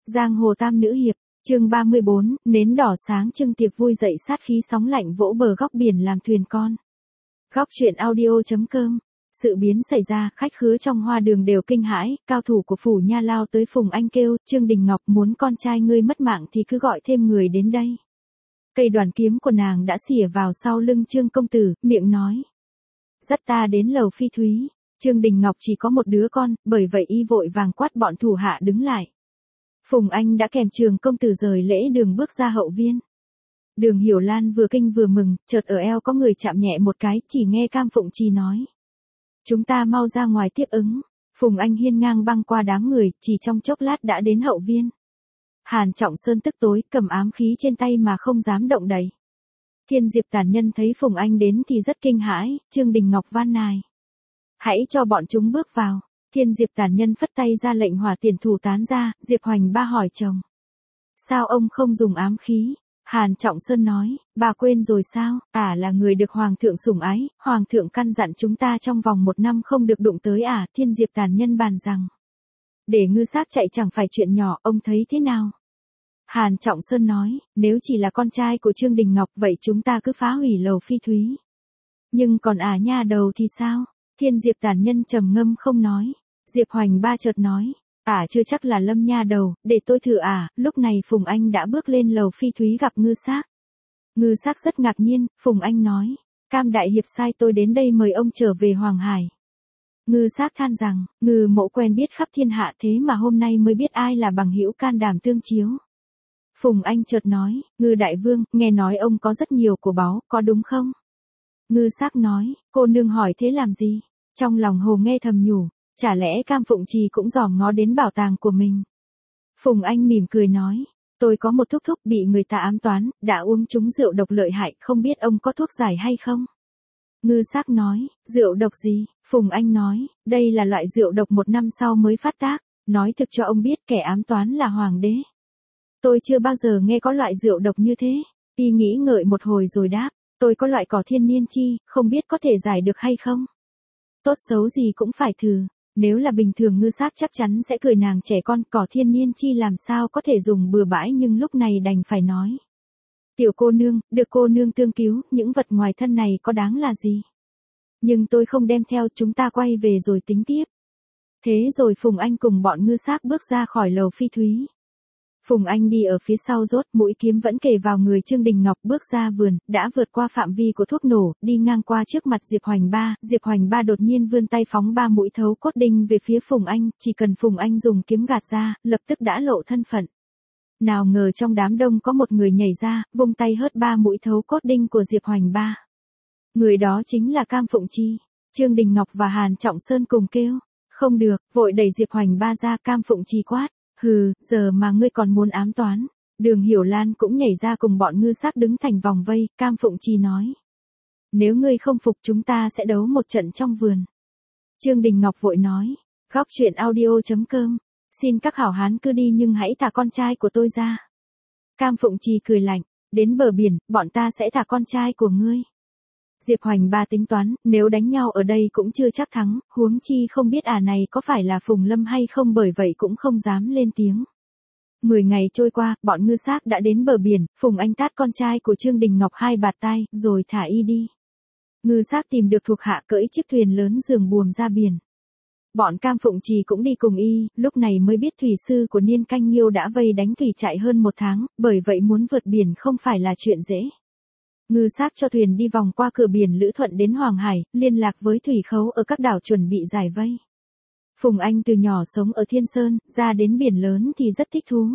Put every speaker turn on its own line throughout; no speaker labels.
Giang hồ tam nữ hiệp, chương 34, nến đỏ sáng trưng tiệc vui dậy sát khí sóng lạnh vỗ bờ góc biển làm thuyền con. Góc truyện audio.com. Sự biến xảy ra, khách khứa trong hoa đường đều kinh hãi, cao thủ của phủ nha lao tới Phùng Anh kêu, Trương Đình Ngọc muốn con trai ngươi mất mạng thì cứ gọi thêm người đến đây. Cây đoàn kiếm của nàng đã xỉa vào sau lưng Trương công tử, miệng nói. Dắt ta đến lầu phi thúy. Trương Đình Ngọc chỉ có một đứa con, bởi vậy y vội vàng quát bọn thủ hạ đứng lại. Phùng Anh đã kèm Trường công tử rời lễ đường bước ra hậu viên. Đường Hiểu Lan vừa kinh vừa mừng, chợt ở eo có người chạm nhẹ một cái, chỉ nghe Cam Phụng Trì nói. Chúng ta mau ra ngoài tiếp ứng. Phùng Anh hiên ngang băng qua đám người, chỉ trong chốc lát đã đến hậu viên. Hàn Trọng Sơn tức tối, cầm ám khí trên tay mà không dám động đậy. Thiên Diệp tàn nhân thấy Phùng Anh đến thì rất kinh hãi, Trương Đình Ngọc van nài. Hãy cho bọn chúng bước vào. Thiên Diệp tàn nhân phất tay ra lệnh hỏa tiền thủ tán ra, Diệp Hoành Ba hỏi chồng. Sao ông không dùng ám khí? Hàn Trọng Sơn nói, bà quên rồi sao, là người được Hoàng thượng sủng ái, Hoàng thượng căn dặn chúng ta trong vòng 1 năm không được đụng tới Thiên Diệp tàn nhân bàn rằng. Để ngư xác chạy chẳng phải chuyện nhỏ, ông thấy thế nào? Hàn Trọng Sơn nói, nếu chỉ là con trai của Trương Đình Ngọc vậy chúng ta cứ phá hủy lầu phi thúy. Nhưng còn nha đầu thì sao? Thiên Diệp tàn nhân trầm ngâm không nói. Diệp Hoành Ba chợt nói, chưa chắc là Lâm nha đầu, để tôi thử Lúc này Phùng Anh đã bước lên lầu phi thúy gặp ngư xác. Ngư xác rất ngạc nhiên, Phùng Anh nói, Cam đại hiệp sai tôi đến đây mời ông trở về Hoàng Hải. Ngư xác than rằng, ngư mộ quen biết khắp thiên hạ thế mà hôm nay mới biết ai là bằng hữu can đảm tương chiếu. Phùng Anh chợt nói, ngư đại vương, nghe nói ông có rất nhiều của báu, có đúng không? Ngư xác nói, cô nương hỏi thế làm gì? Trong lòng hồ nghe thầm nhủ, chả lẽ Cam Phụng Trì cũng dòm ngó đến bảo tàng của mình? Phùng Anh mỉm cười nói, tôi có một thúc thúc bị người ta ám toán, đã uống trúng rượu độc lợi hại, không biết ông có thuốc giải hay không? Ngư xác nói, rượu độc gì? Phùng Anh nói, đây là loại rượu độc 1 năm sau mới phát tác, nói thực cho ông biết kẻ ám toán là hoàng đế. Tôi chưa bao giờ nghe có loại rượu độc như thế. Y nghĩ ngợi một hồi rồi đáp, tôi có loại cỏ thiên niên chi, không biết có thể giải được hay không? Tốt xấu gì cũng phải thử, nếu là bình thường ngư xác chắc chắn sẽ cười nàng trẻ con, cỏ thiên niên chi làm sao có thể dùng bừa bãi, nhưng lúc này đành phải nói. Tiểu cô nương, được cô nương tương cứu, những vật ngoài thân này có đáng là gì? Nhưng tôi không đem theo, chúng ta quay về rồi tính tiếp. Thế rồi Phùng Anh cùng bọn ngư xác bước ra khỏi lầu phi thúy. Phùng Anh đi ở phía sau rốt, mũi kiếm vẫn kề vào người Trương Đình Ngọc, bước ra vườn, đã vượt qua phạm vi của thuốc nổ, đi ngang qua trước mặt Diệp Hoành Ba. Diệp Hoành Ba đột nhiên vươn tay phóng 3 mũi thấu cốt đinh về phía Phùng Anh, chỉ cần Phùng Anh dùng kiếm gạt ra, lập tức đã lộ thân phận. Nào ngờ trong đám đông có một người nhảy ra, vung tay hớt 3 mũi thấu cốt đinh của Diệp Hoành Ba. Người đó chính là Cam Phụng Trì. Trương Đình Ngọc và Hàn Trọng Sơn cùng kêu, không được, vội đẩy Diệp Hoành Ba ra. Cam Phụng Trì quát. Hừ, giờ mà ngươi còn muốn ám toán. Đường Hiểu Lan cũng nhảy ra cùng bọn ngư xác đứng thành vòng vây. Cam Phụng Trì nói, nếu ngươi không phục chúng ta sẽ đấu một trận trong vườn. Trương Đình Ngọc vội nói, góc truyện audio.com, xin các hảo hán cứ đi nhưng hãy thả con trai của tôi ra. Cam Phụng Trì cười lạnh, đến bờ biển, bọn ta sẽ thả con trai của ngươi. Diệp Hoành Ba tính toán, nếu đánh nhau ở đây cũng chưa chắc thắng, huống chi không biết này có phải là Phùng Lâm hay không, bởi vậy cũng không dám lên tiếng. 10 ngày trôi qua, bọn ngư xác đã đến bờ biển, Phùng Anh tát con trai của Trương Đình Ngọc 2 bạt tai, rồi thả y đi. Ngư xác tìm được thuộc hạ cưỡi chiếc thuyền lớn giường buồm ra biển. Bọn Cam Phụng Trì cũng đi cùng y, lúc này mới biết thủy sư của Niên Canh Nghiêu đã vây đánh thủy chạy hơn 1 tháng, bởi vậy muốn vượt biển không phải là chuyện dễ. Ngư xác cho thuyền đi vòng qua cửa biển Lữ Thuận đến Hoàng Hải, liên lạc với thủy khấu ở các đảo chuẩn bị giải vây. Phùng Anh từ nhỏ sống ở Thiên Sơn, ra đến biển lớn thì rất thích thú.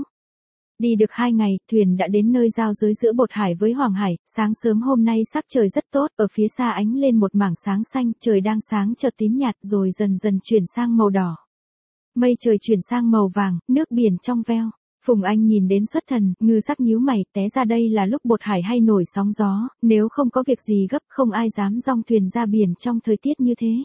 Đi được 2 ngày, thuyền đã đến nơi giao giới giữa Bột Hải với Hoàng Hải. Sáng sớm hôm nay sắc trời rất tốt, ở phía xa ánh lên một mảng sáng xanh, trời đang sáng chợt tím nhạt rồi dần dần chuyển sang màu đỏ. Mây trời chuyển sang màu vàng, nước biển trong veo. Phùng Anh nhìn đến xuất thần, ngư sắc nhíu mày, té ra đây là lúc Bột Hải hay nổi sóng gió, nếu không có việc gì gấp không ai dám dong thuyền ra biển trong thời tiết như thế.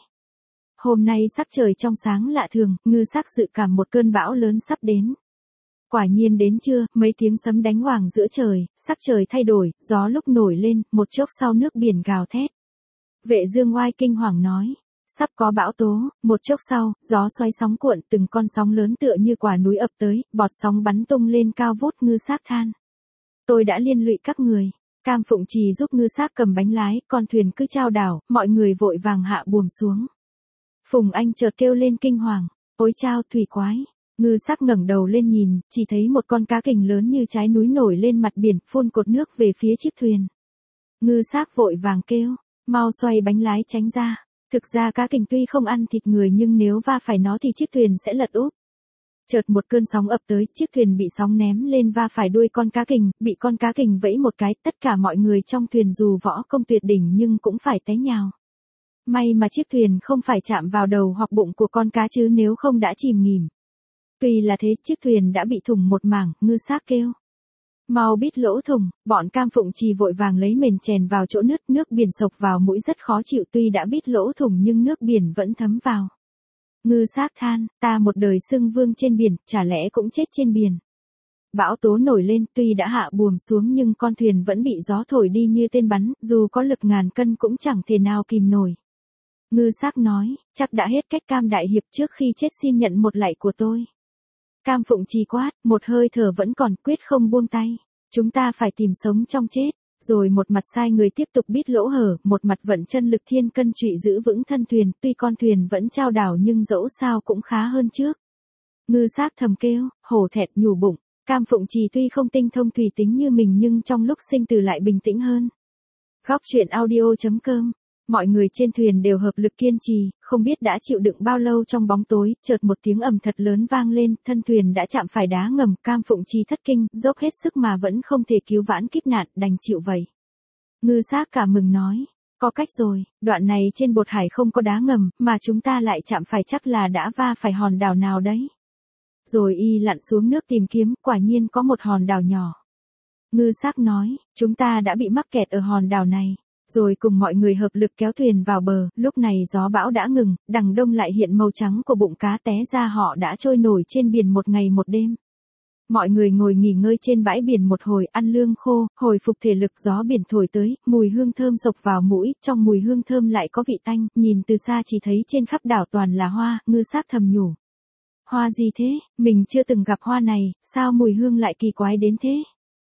Hôm nay sắc trời trong sáng lạ thường, ngư sắc dự cảm một cơn bão lớn sắp đến. Quả nhiên đến trưa, mấy tiếng sấm đánh hoảng giữa trời, sắc trời thay đổi, gió lúc nổi lên, một chốc sau nước biển gào thét. Vệ Dương Oai kinh hoàng nói, Sắp có bão tố, một chốc sau, gió xoáy sóng cuộn, từng con sóng lớn tựa như quả núi ập tới, bọt sóng bắn tung lên cao vút. Ngư Sắc than: tôi đã liên lụy các người. Cam Phụng Trì giúp Ngư Sắc cầm bánh lái, con thuyền cứ chao đảo, mọi người vội vàng hạ buồm xuống. Phùng Anh chợt kêu lên kinh hoàng: ôi chao, thủy quái! Ngư Sắc ngẩng đầu lên nhìn, chỉ thấy một con cá kình lớn như trái núi nổi lên mặt biển, phun cột nước về phía chiếc thuyền. Ngư Sắc vội vàng kêu: mau xoay bánh lái tránh ra. Thực ra cá kình tuy không ăn thịt người nhưng nếu va phải nó thì chiếc thuyền sẽ lật úp. Chợt một cơn sóng ập tới, chiếc thuyền bị sóng ném lên va phải đuôi con cá kình, bị con cá kình vẫy một cái, tất cả mọi người trong thuyền dù võ công tuyệt đỉnh nhưng cũng phải té nhào. May mà chiếc thuyền không phải chạm vào đầu hoặc bụng của con cá chứ nếu không đã chìm nghỉm. Tuy là thế, chiếc thuyền đã bị thủng một mảng. Ngư Sắc kêu: mau bít lỗ thủng. Bọn Cam Phụng Trì vội vàng lấy mền chèn vào chỗ nứt, nước biển sộc vào mũi rất khó chịu, tuy đã bít lỗ thủng nhưng nước biển vẫn thấm vào. Ngư Sắc than: ta một đời xưng vương trên biển, chả lẽ cũng chết trên biển. Bão tố nổi lên, tuy đã hạ buồm xuống nhưng con thuyền vẫn bị gió thổi đi như tên bắn, dù có lực ngàn cân cũng chẳng thể nào kìm nổi. Ngư Sắc nói: chắc đã hết cách Cam đại hiệp, trước khi chết xin nhận một lạy của tôi. Cam Phụng Trì quát, một hơi thở vẫn còn, quyết không buông tay. Chúng ta phải tìm sống trong chết. Rồi một mặt sai người tiếp tục bít lỗ hở, một mặt vận chân lực thiên cân trụy giữ vững thân thuyền, tuy con thuyền vẫn chao đảo nhưng dẫu sao cũng khá hơn trước. Ngư Sắc thầm kêu, hổ thẹn nhủ bụng, Cam Phụng Trì tuy không tinh thông thủy tính như mình nhưng trong lúc sinh tử lại bình tĩnh hơn. Góc truyện audio.com. Mọi người trên thuyền đều hợp lực kiên trì, không biết đã chịu đựng bao lâu trong bóng tối, chợt một tiếng ầm thật lớn vang lên, thân thuyền đã chạm phải đá ngầm, Cam Phụng Trì thất kinh, dốc hết sức mà vẫn không thể cứu vãn kiếp nạn, đành chịu vậy. Ngư Sắc cả mừng nói, có cách rồi, đoạn này trên bột hải không có đá ngầm, mà chúng ta lại chạm phải chắc là đã va phải hòn đảo nào đấy. Rồi y lặn xuống nước tìm kiếm, quả nhiên có một hòn đảo nhỏ. Ngư Sắc nói, chúng ta đã bị mắc kẹt ở hòn đảo này. Rồi cùng mọi người hợp lực kéo thuyền vào bờ, lúc này gió bão đã ngừng, đằng đông lại hiện màu trắng của bụng cá, té ra họ đã trôi nổi trên biển một ngày một đêm. Mọi người ngồi nghỉ ngơi trên bãi biển một hồi, ăn lương khô, hồi phục thể lực. Gió biển thổi tới, mùi hương thơm sộc vào mũi, trong mùi hương thơm lại có vị tanh, nhìn từ xa chỉ thấy trên khắp đảo toàn là hoa. Ngư Sắc thầm nhủ, hoa gì thế, mình chưa từng gặp hoa này, sao mùi hương lại kỳ quái đến thế.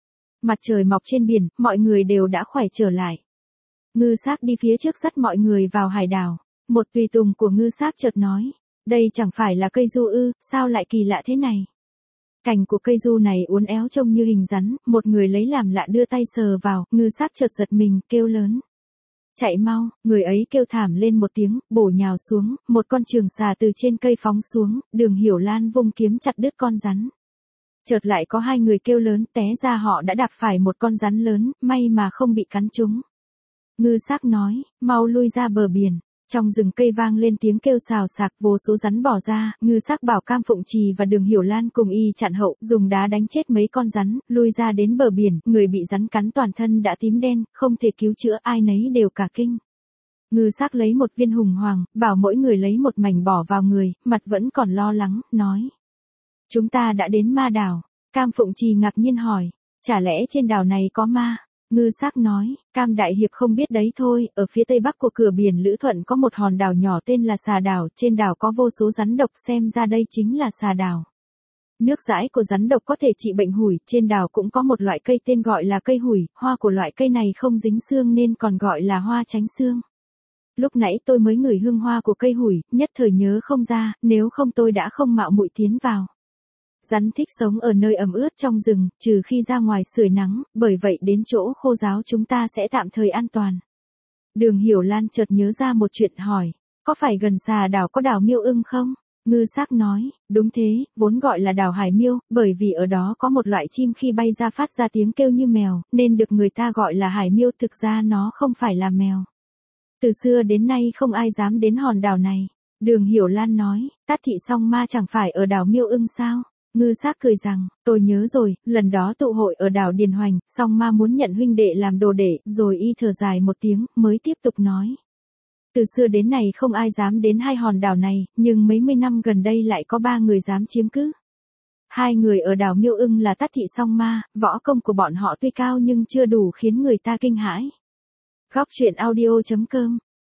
Mặt trời mọc trên biển, mọi người đều đã khỏe trở lại. Ngư Sắc đi phía trước dắt mọi người vào hải đảo. Một tùy tùng của Ngư Sắc chợt nói, đây chẳng phải là cây du ư, sao lại kỳ lạ thế này. Cành của cây du này uốn éo trông như hình rắn, một người lấy làm lạ đưa tay sờ vào, Ngư Sắc chợt giật mình, kêu lớn. Chạy mau, người ấy kêu thảm lên một tiếng, bổ nhào xuống, một con trường xà từ trên cây phóng xuống, Đường Hiểu Lan vung kiếm chặt đứt con rắn. Chợt lại có hai người kêu lớn, té ra họ đã đạp phải một con rắn lớn, may mà không bị cắn trúng. Ngư Sắc nói, mau lui ra bờ biển. Trong rừng cây vang lên tiếng kêu xào xạc, vô số rắn bỏ ra. Ngư Sắc bảo Cam Phụng Trì và Đường Hiểu Lan cùng y chặn hậu, dùng đá đánh chết mấy con rắn, lui ra đến bờ biển. Người bị rắn cắn toàn thân đã tím đen, không thể cứu chữa, ai nấy đều cả kinh. Ngư Sắc lấy một viên hùng hoàng, bảo mỗi người lấy một mảnh bỏ vào người, mặt vẫn còn lo lắng, nói. Chúng ta đã đến ma đảo. Cam Phụng Trì ngạc nhiên hỏi, chả lẽ trên đảo này có ma? Ngư Sắc nói, Cam đại hiệp không biết đấy thôi, ở phía tây bắc của cửa biển Lữ Thuận có một hòn đảo nhỏ tên là Xà Đảo, trên đảo có vô số rắn độc, xem ra đây chính là Xà Đảo. Nước dãi của rắn độc có thể trị bệnh hủi, trên đảo cũng có một loại cây tên gọi là cây hủi, hoa của loại cây này không dính xương nên còn gọi là hoa tránh xương. Lúc nãy tôi mới ngửi hương hoa của cây hủi, nhất thời nhớ không ra, nếu không tôi đã không mạo muội tiến vào. Rắn thích sống ở nơi ẩm ướt trong rừng, trừ khi ra ngoài sưởi nắng, bởi vậy đến chỗ khô ráo chúng ta sẽ tạm thời an toàn. Đường Hiểu Lan chợt nhớ ra một chuyện hỏi, có phải gần Xà Đảo có đảo Miêu Ưng không? Ngư Sắc nói, đúng thế, vốn gọi là đảo Hải Miêu, bởi vì ở đó có một loại chim khi bay ra phát ra tiếng kêu như mèo, nên được người ta gọi là Hải Miêu, thực ra nó không phải là mèo. Từ xưa đến nay không ai dám đến hòn đảo này. Đường Hiểu Lan nói, Tát Thị Song Ma chẳng phải ở đảo Miêu Ưng sao? Ngư Sắc cười rằng, tôi nhớ rồi, lần đó tụ hội ở đảo Điền Hoành, Song Ma muốn nhận huynh đệ làm đồ đệ, rồi y thở dài một tiếng, mới tiếp tục nói. Từ xưa đến nay không ai dám đến hai hòn đảo này, nhưng mấy mươi năm gần đây lại có 3 người dám chiếm cứ. 2 người ở đảo Miêu Ưng là Tát Thị Song Ma, võ công của bọn họ tuy cao nhưng chưa đủ khiến người ta kinh hãi. Góc truyện audio.com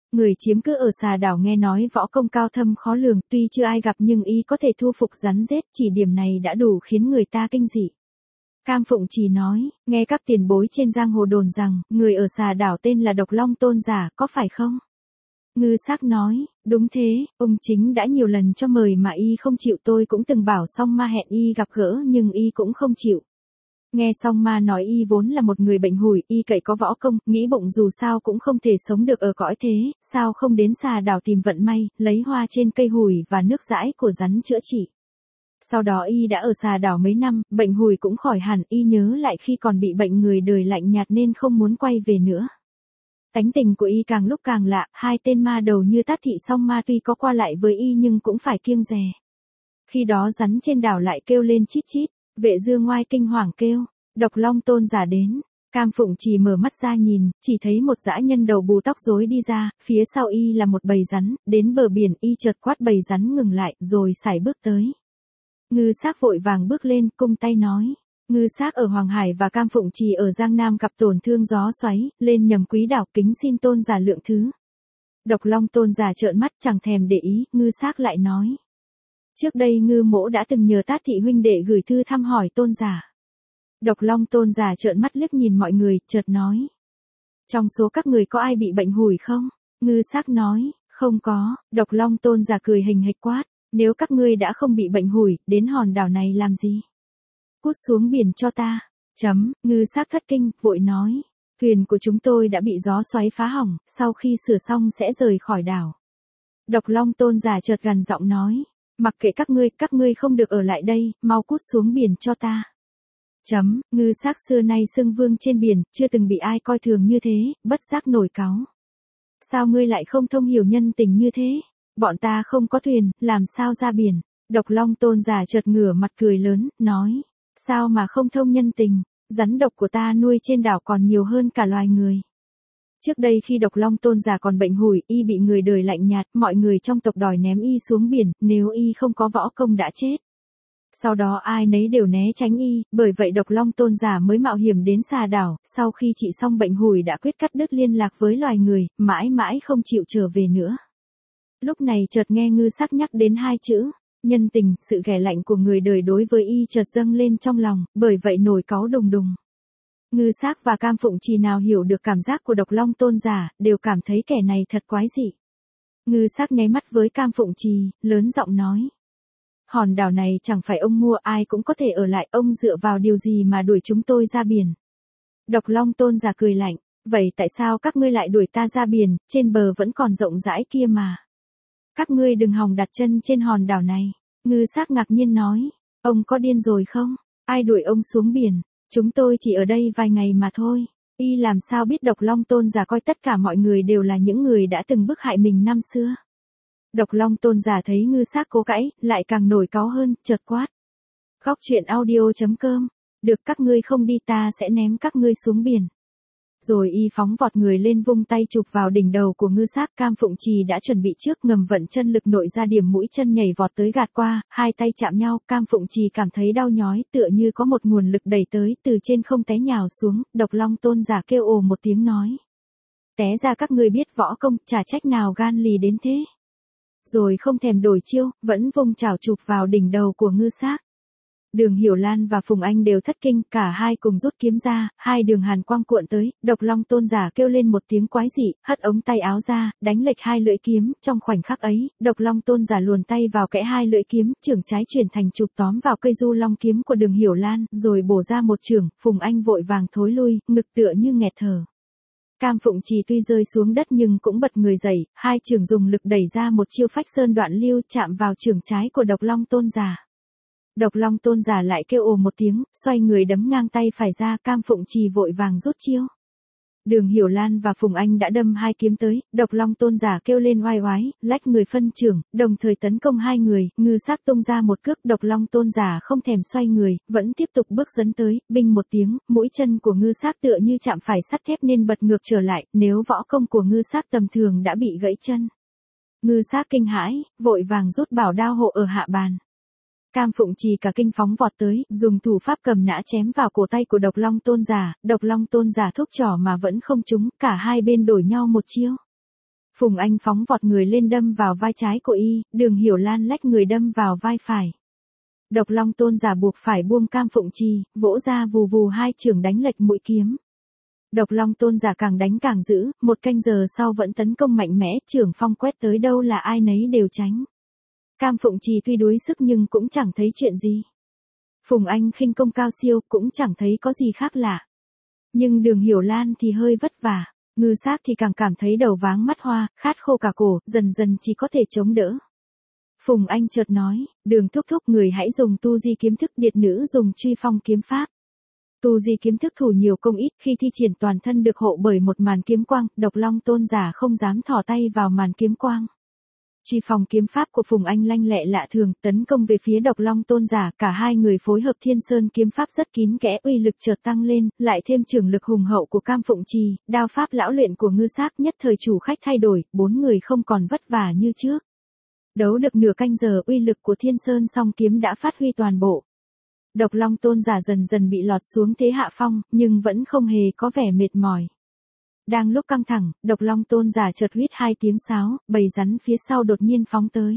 Người chiếm cứ ở Xà Đảo nghe nói võ công cao thâm khó lường, tuy chưa ai gặp nhưng y có thể thu phục rắn rết, chỉ điểm này đã đủ khiến người ta kinh dị. Cam Phụng Trì nói, nghe các tiền bối trên giang hồ đồn rằng, người ở Xà Đảo tên là Độc Long Tôn giả, có phải không? Ngư Sắc nói, đúng thế, ông chính đã nhiều lần cho mời mà y không chịu, tôi cũng từng bảo Song Ma hẹn y gặp gỡ nhưng y cũng không chịu. Nghe Song Ma nói y vốn là một người bệnh hủi, y cậy có võ công, nghĩ bụng dù sao cũng không thể sống được ở cõi thế, sao không đến Xà Đảo tìm vận may, lấy hoa trên cây hủi và nước dãi của rắn chữa trị. Sau đó y đã ở Xà Đảo mấy năm, bệnh hủi cũng khỏi hẳn, y nhớ lại khi còn bị bệnh người đời lạnh nhạt nên không muốn quay về nữa. Tánh tình của y càng lúc càng lạ, hai tên ma đầu như Tát Thị Song Ma tuy có qua lại với y nhưng cũng phải kiêng dè. Khi đó rắn trên đảo lại kêu lên chít chít, Vệ Dương Ngoai kinh hoàng kêu, Độc Long Tôn giả đến. Cam Phụng Trì mở mắt ra nhìn, chỉ thấy một dã nhân đầu bù tóc rối đi ra, phía sau y là một bầy rắn, đến bờ biển y chợt quát bầy rắn ngừng lại, rồi sải bước tới. Ngư Sắc vội vàng bước lên, cung tay nói. Ngư Sắc ở Hoàng Hải và Cam Phụng Trì ở Giang Nam gặp tổn thương gió xoáy, lên nhầm quý đảo, kính xin tôn giả lượng thứ. Độc Long Tôn giả trợn mắt chẳng thèm để ý, Ngư Sắc lại nói. Trước đây Ngư Mỗ đã từng nhờ Tát Thị huynh đệ gửi thư thăm hỏi tôn giả. Độc Long Tôn giả trợn mắt liếc nhìn mọi người, chợt nói. Trong số các người có ai bị bệnh hủi không? Ngư Sắc nói, không có. Độc Long Tôn giả cười hình hạch quát. Nếu các ngươi đã không bị bệnh hủi, đến hòn đảo này làm gì? Cút xuống biển cho ta. Ngư Sắc thất kinh, vội nói. Thuyền của chúng tôi đã bị gió xoáy phá hỏng, sau khi sửa xong sẽ rời khỏi đảo. Độc Long Tôn giả chợt gằn giọng nói. Mặc kệ các ngươi không được ở lại đây, mau cút xuống biển cho ta. Ngư Sắc xưa nay xưng vương trên biển, chưa từng bị ai coi thường như thế, bất giác nổi cáu. Sao ngươi lại không thông hiểu nhân tình như thế? Bọn ta không có thuyền, làm sao ra biển? Độc Long Tôn giả chợt ngửa mặt cười lớn, nói. Sao mà không thông nhân tình? Rắn độc của ta nuôi trên đảo còn nhiều hơn cả loài người. Trước đây khi Độc Long Tôn giả còn bệnh hủi, y bị người đời lạnh nhạt, mọi người trong tộc đòi ném y xuống biển, nếu y không có võ công đã chết. Sau đó ai nấy đều né tránh y, bởi vậy Độc Long Tôn giả mới mạo hiểm đến Xà Đảo, sau khi trị xong bệnh hủi đã quyết cắt đứt liên lạc với loài người, mãi mãi không chịu trở về nữa. Lúc này chợt nghe Ngư Sắc nhắc đến hai chữ, nhân tình, sự ghẻ lạnh của người đời đối với y chợt dâng lên trong lòng, bởi vậy nổi cáu đùng đùng. Ngư Sắc và Cam Phụng Trì nào hiểu được cảm giác của Độc Long Tôn giả, đều cảm thấy kẻ này thật quái dị. Ngư Sắc nháy mắt với Cam Phụng Trì, lớn giọng nói. Hòn đảo này chẳng phải ông mua, ai cũng có thể ở lại, ông dựa vào điều gì mà đuổi chúng tôi ra biển? Độc Long Tôn giả cười lạnh, vậy tại sao các ngươi lại đuổi ta ra biển, trên bờ vẫn còn rộng rãi kia mà. Các ngươi đừng hòng đặt chân trên hòn đảo này. Ngư Sắc ngạc nhiên nói, ông có điên rồi không? Ai đuổi ông xuống biển? Chúng tôi chỉ ở đây vài ngày mà thôi. Y làm sao biết Độc Long Tôn giả coi tất cả mọi người đều là những người đã từng bức hại mình năm xưa. Độc Long Tôn giả thấy Ngư Sắc cố cãi, lại càng nổi cáu hơn, chợt quát. Góc truyện audio.com. Được, các ngươi không đi ta sẽ ném các ngươi xuống biển. Rồi y phóng vọt người lên, vung tay chụp vào đỉnh đầu của Ngư Sắc. Cam Phụng Trì đã chuẩn bị trước, ngầm vận chân lực nội ra điểm mũi chân nhảy vọt tới gạt qua, hai tay chạm nhau, Cam Phụng Trì cảm thấy đau nhói, tựa như có một nguồn lực đẩy tới, từ trên không té nhào xuống. Độc Long Tôn giả kêu ồ một tiếng nói. Té ra các ngươi biết võ công, chả trách nào gan lì đến thế. Rồi không thèm đổi chiêu, vẫn vung chảo chụp vào đỉnh đầu của Ngư Sắc. Đường Hiểu Lan và Phùng Anh đều thất kinh, cả hai cùng rút kiếm ra, hai đường hàn quang cuộn tới, Độc Long Tôn giả kêu lên một tiếng quái dị, hất ống tay áo ra, đánh lệch hai lưỡi kiếm, trong khoảnh khắc ấy, Độc Long Tôn giả luồn tay vào kẽ hai lưỡi kiếm, chưởng trái chuyển thành chụp tóm vào cây du long kiếm của Đường Hiểu Lan, rồi bổ ra một chưởng, Phùng Anh vội vàng thối lui, ngực tựa như nghẹt thở. Cam Phụng Trì tuy rơi xuống đất nhưng cũng bật người dậy, hai chưởng dùng lực đẩy ra một chiêu phách sơn đoạn lưu, chạm vào chưởng trái của Độc Long Tôn giả. Độc Long Tôn giả lại kêu ồ một tiếng, xoay người đấm ngang tay phải ra, Cam Phụng Trì vội vàng rút chiêu. Đường Hiểu Lan và Phùng Anh đã đâm hai kiếm tới, Độc Long Tôn giả kêu lên oai oái, lách người phân chưởng, đồng thời tấn công hai người, Ngư Sắc tung ra một cước, Độc Long Tôn giả không thèm xoay người, vẫn tiếp tục bước dấn tới, binh một tiếng, mũi chân của Ngư Sắc tựa như chạm phải sắt thép nên bật ngược trở lại, nếu võ công của Ngư Sắc tầm thường đã bị gãy chân. Ngư Sắc kinh hãi, vội vàng rút bảo đao hộ ở hạ bàn. Cam Phụng Trì cả kinh phóng vọt tới, dùng thủ pháp cầm nã chém vào cổ tay của Độc Long Tôn giả, Độc Long Tôn giả thúc trỏ mà vẫn không trúng, cả hai bên đổi nhau một chiêu. Phùng Anh phóng vọt người lên đâm vào vai trái của y, Đường Hiểu Lan lách người đâm vào vai phải. Độc Long Tôn giả buộc phải buông Cam Phụng Trì, vỗ ra vù vù hai chưởng đánh lệch mũi kiếm. Độc Long Tôn giả càng đánh càng dữ, một canh giờ sau vẫn tấn công mạnh mẽ, chưởng phong quét tới đâu là ai nấy đều tránh. Cam Phụng Trì tuy đuối sức nhưng cũng chẳng thấy chuyện gì. Phùng Anh khinh công cao siêu, cũng chẳng thấy có gì khác lạ. Nhưng Đường Hiểu Lan thì hơi vất vả, Ngư Sắc thì càng cảm thấy đầu váng mắt hoa, khát khô cả cổ, dần dần chỉ có thể chống đỡ. Phùng Anh chợt nói, Đường thúc thúc, người hãy dùng tu di kiếm thức, điệt nữ dùng truy phong kiếm pháp. Tu di kiếm thức thủ nhiều công ít, khi thi triển toàn thân được hộ bởi một màn kiếm quang, Độc Long Tôn giả không dám thò tay vào màn kiếm quang. Truy phong kiếm pháp của Phùng Anh lanh lẹ lạ thường, tấn công về phía Độc Long Tôn giả, cả hai người phối hợp Thiên Sơn kiếm pháp rất kín kẽ, uy lực chợt tăng lên, lại thêm chưởng lực hùng hậu của Cam Phụng Trì, đao pháp lão luyện của Ngư Sắc, nhất thời chủ khách thay đổi, bốn người không còn vất vả như trước. Đấu được nửa canh giờ, uy lực của Thiên Sơn song kiếm đã phát huy toàn bộ. Độc Long Tôn giả dần dần bị lọt xuống thế hạ phong, nhưng vẫn không hề có vẻ mệt mỏi. Đang lúc căng thẳng, Độc Long Tôn giả chợt huýt hai tiếng sáo, bầy rắn phía sau đột nhiên phóng tới.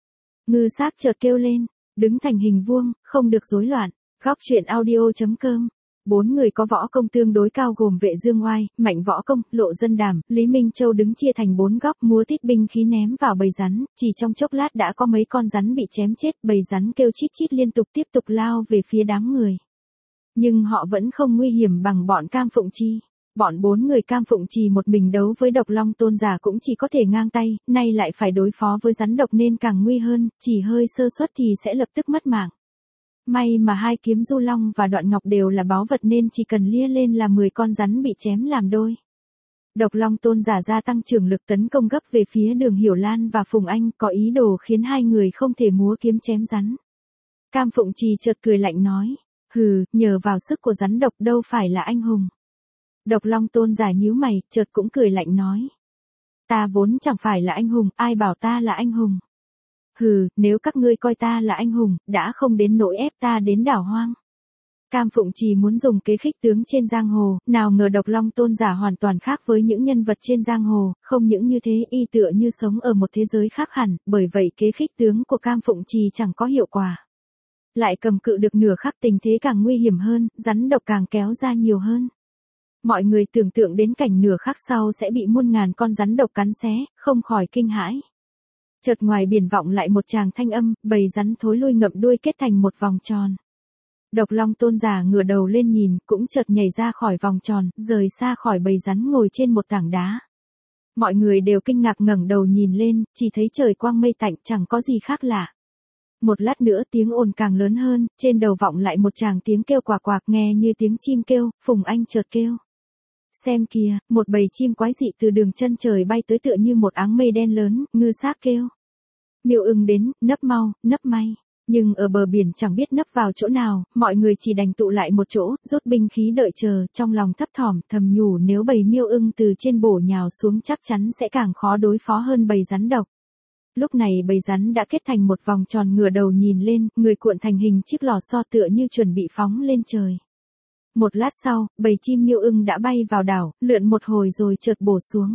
Ngư Sắc chợt kêu lên, đứng thành hình vuông, không được rối loạn. Góc truyện audio.com. Bốn người có võ công tương đối cao gồm Vệ Dương Oai, Mạnh Võ Công, Lộ Dân Đàm, Lý Minh Châu đứng chia thành bốn góc, múa tít binh khí ném vào bầy rắn, chỉ trong chốc lát đã có mấy con rắn bị chém chết, bầy rắn kêu chít chít liên tục tiếp tục lao về phía đám người. Nhưng họ vẫn không nguy hiểm bằng bọn Cam Phụng Trì. Bọn bốn người Cam Phụng Trì một mình đấu với Độc Long Tôn giả cũng chỉ có thể ngang tay, nay lại phải đối phó với rắn độc nên càng nguy hơn, chỉ hơi sơ suất thì sẽ lập tức mất mạng. May mà hai kiếm Du Long và Đoạn Ngọc đều là báu vật nên chỉ cần lia lên là 10 con rắn bị chém làm đôi. Độc Long Tôn giả gia tăng chưởng lực tấn công gấp về phía Đường Hiểu Lan và Phùng Anh, có ý đồ khiến hai người không thể múa kiếm chém rắn. Cam Phụng Trì chợt cười lạnh nói, hừ, nhờ vào sức của rắn độc đâu phải là anh hùng. Độc Long Tôn giả nhíu mày, chợt cũng cười lạnh nói, ta vốn chẳng phải là anh hùng, ai bảo ta là anh hùng. Hừ, nếu các ngươi coi ta là anh hùng, đã không đến nỗi ép ta đến đảo hoang. Cam Phụng Trì muốn dùng kế khích tướng trên giang hồ, nào ngờ Độc Long Tôn giả hoàn toàn khác với những nhân vật trên giang hồ, không những như thế y tựa như sống ở một thế giới khác hẳn, bởi vậy kế khích tướng của Cam Phụng Trì chẳng có hiệu quả. Lại cầm cự được nửa khắc, tình thế càng nguy hiểm hơn, rắn độc càng kéo ra nhiều hơn. Mọi người tưởng tượng đến cảnh nửa khắc sau sẽ bị muôn ngàn con rắn độc cắn xé, không khỏi kinh hãi. Chợt ngoài biển vọng lại một tràng thanh âm, bầy rắn thối lui ngậm đuôi kết thành một vòng tròn. Độc Long Tôn giả ngửa đầu lên nhìn, cũng chợt nhảy ra khỏi vòng tròn, rời xa khỏi bầy rắn ngồi trên một tảng đá. Mọi người đều kinh ngạc ngẩng đầu nhìn lên, chỉ thấy trời quang mây tạnh, chẳng có gì khác lạ. Một lát nữa tiếng ồn càng lớn hơn, trên đầu vọng lại một tràng tiếng kêu quạc quạc nghe như tiếng chim kêu, Phùng Anh chợt kêu. Xem kìa, một bầy chim quái dị từ đường chân trời bay tới tựa như một áng mây đen lớn, Ngư Sắc kêu. Miêu Ưng đến, nấp mau, nấp may. Nhưng ở bờ biển chẳng biết nấp vào chỗ nào, mọi người chỉ đành tụ lại một chỗ, rút binh khí đợi chờ, trong lòng thấp thỏm, thầm nhủ nếu bầy Miêu Ưng từ trên bổ nhào xuống chắc chắn sẽ càng khó đối phó hơn bầy rắn độc. Lúc này bầy rắn đã kết thành một vòng tròn ngửa đầu nhìn lên, người cuộn thành hình chiếc lò xo tựa như chuẩn bị phóng lên trời. Một lát sau, bầy chim Miêu Ưng đã bay vào đảo, lượn một hồi rồi chợt bổ xuống.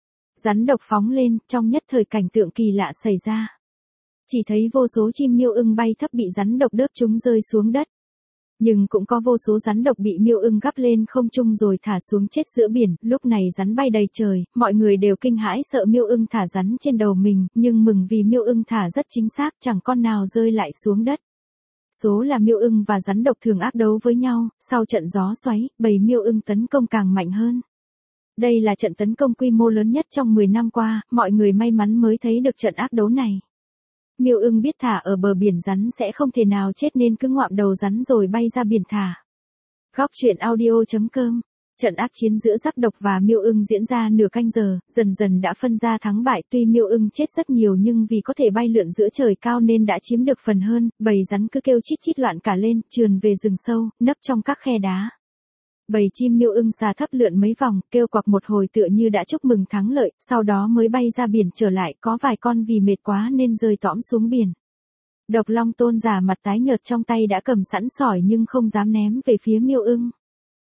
Rắn độc phóng lên, trong nhất thời cảnh tượng kỳ lạ xảy ra. Chỉ thấy vô số chim Miêu Ưng bay thấp bị rắn độc đớp chúng rơi xuống đất. Nhưng cũng có vô số rắn độc bị Miêu Ưng gắp lên không trung rồi thả xuống chết giữa biển, lúc này rắn bay đầy trời, mọi người đều kinh hãi sợ Miêu Ưng thả rắn trên đầu mình, nhưng mừng vì Miêu Ưng thả rất chính xác, chẳng con nào rơi lại xuống đất. Số là Miêu Ưng và rắn độc thường ác đấu với nhau, sau trận gió xoáy, bầy Miêu Ưng tấn công càng mạnh hơn. Đây là trận tấn công quy mô lớn nhất trong 10 năm qua, mọi người may mắn mới thấy được trận ác đấu này. Miêu Ưng biết thả ở bờ biển rắn sẽ không thể nào chết nên cứ ngoạm đầu rắn rồi bay ra biển thả. Góc truyện audio.com. Trận ác chiến giữa Giáp Độc và Miêu Ưng diễn ra nửa canh giờ, dần dần đã phân ra thắng bại, tuy Miêu Ưng chết rất nhiều nhưng vì có thể bay lượn giữa trời cao nên đã chiếm được phần hơn, bầy rắn cứ kêu chít chít loạn cả lên, trườn về rừng sâu, nấp trong các khe đá. Bầy chim Miêu Ưng xà thấp lượn mấy vòng, kêu quặc một hồi tựa như đã chúc mừng thắng lợi, sau đó mới bay ra biển trở lại, có vài con vì mệt quá nên rơi tõm xuống biển. Độc Long Tôn giả mặt tái nhợt trong tay đã cầm sẵn sỏi nhưng không dám ném về phía Miêu Ưng.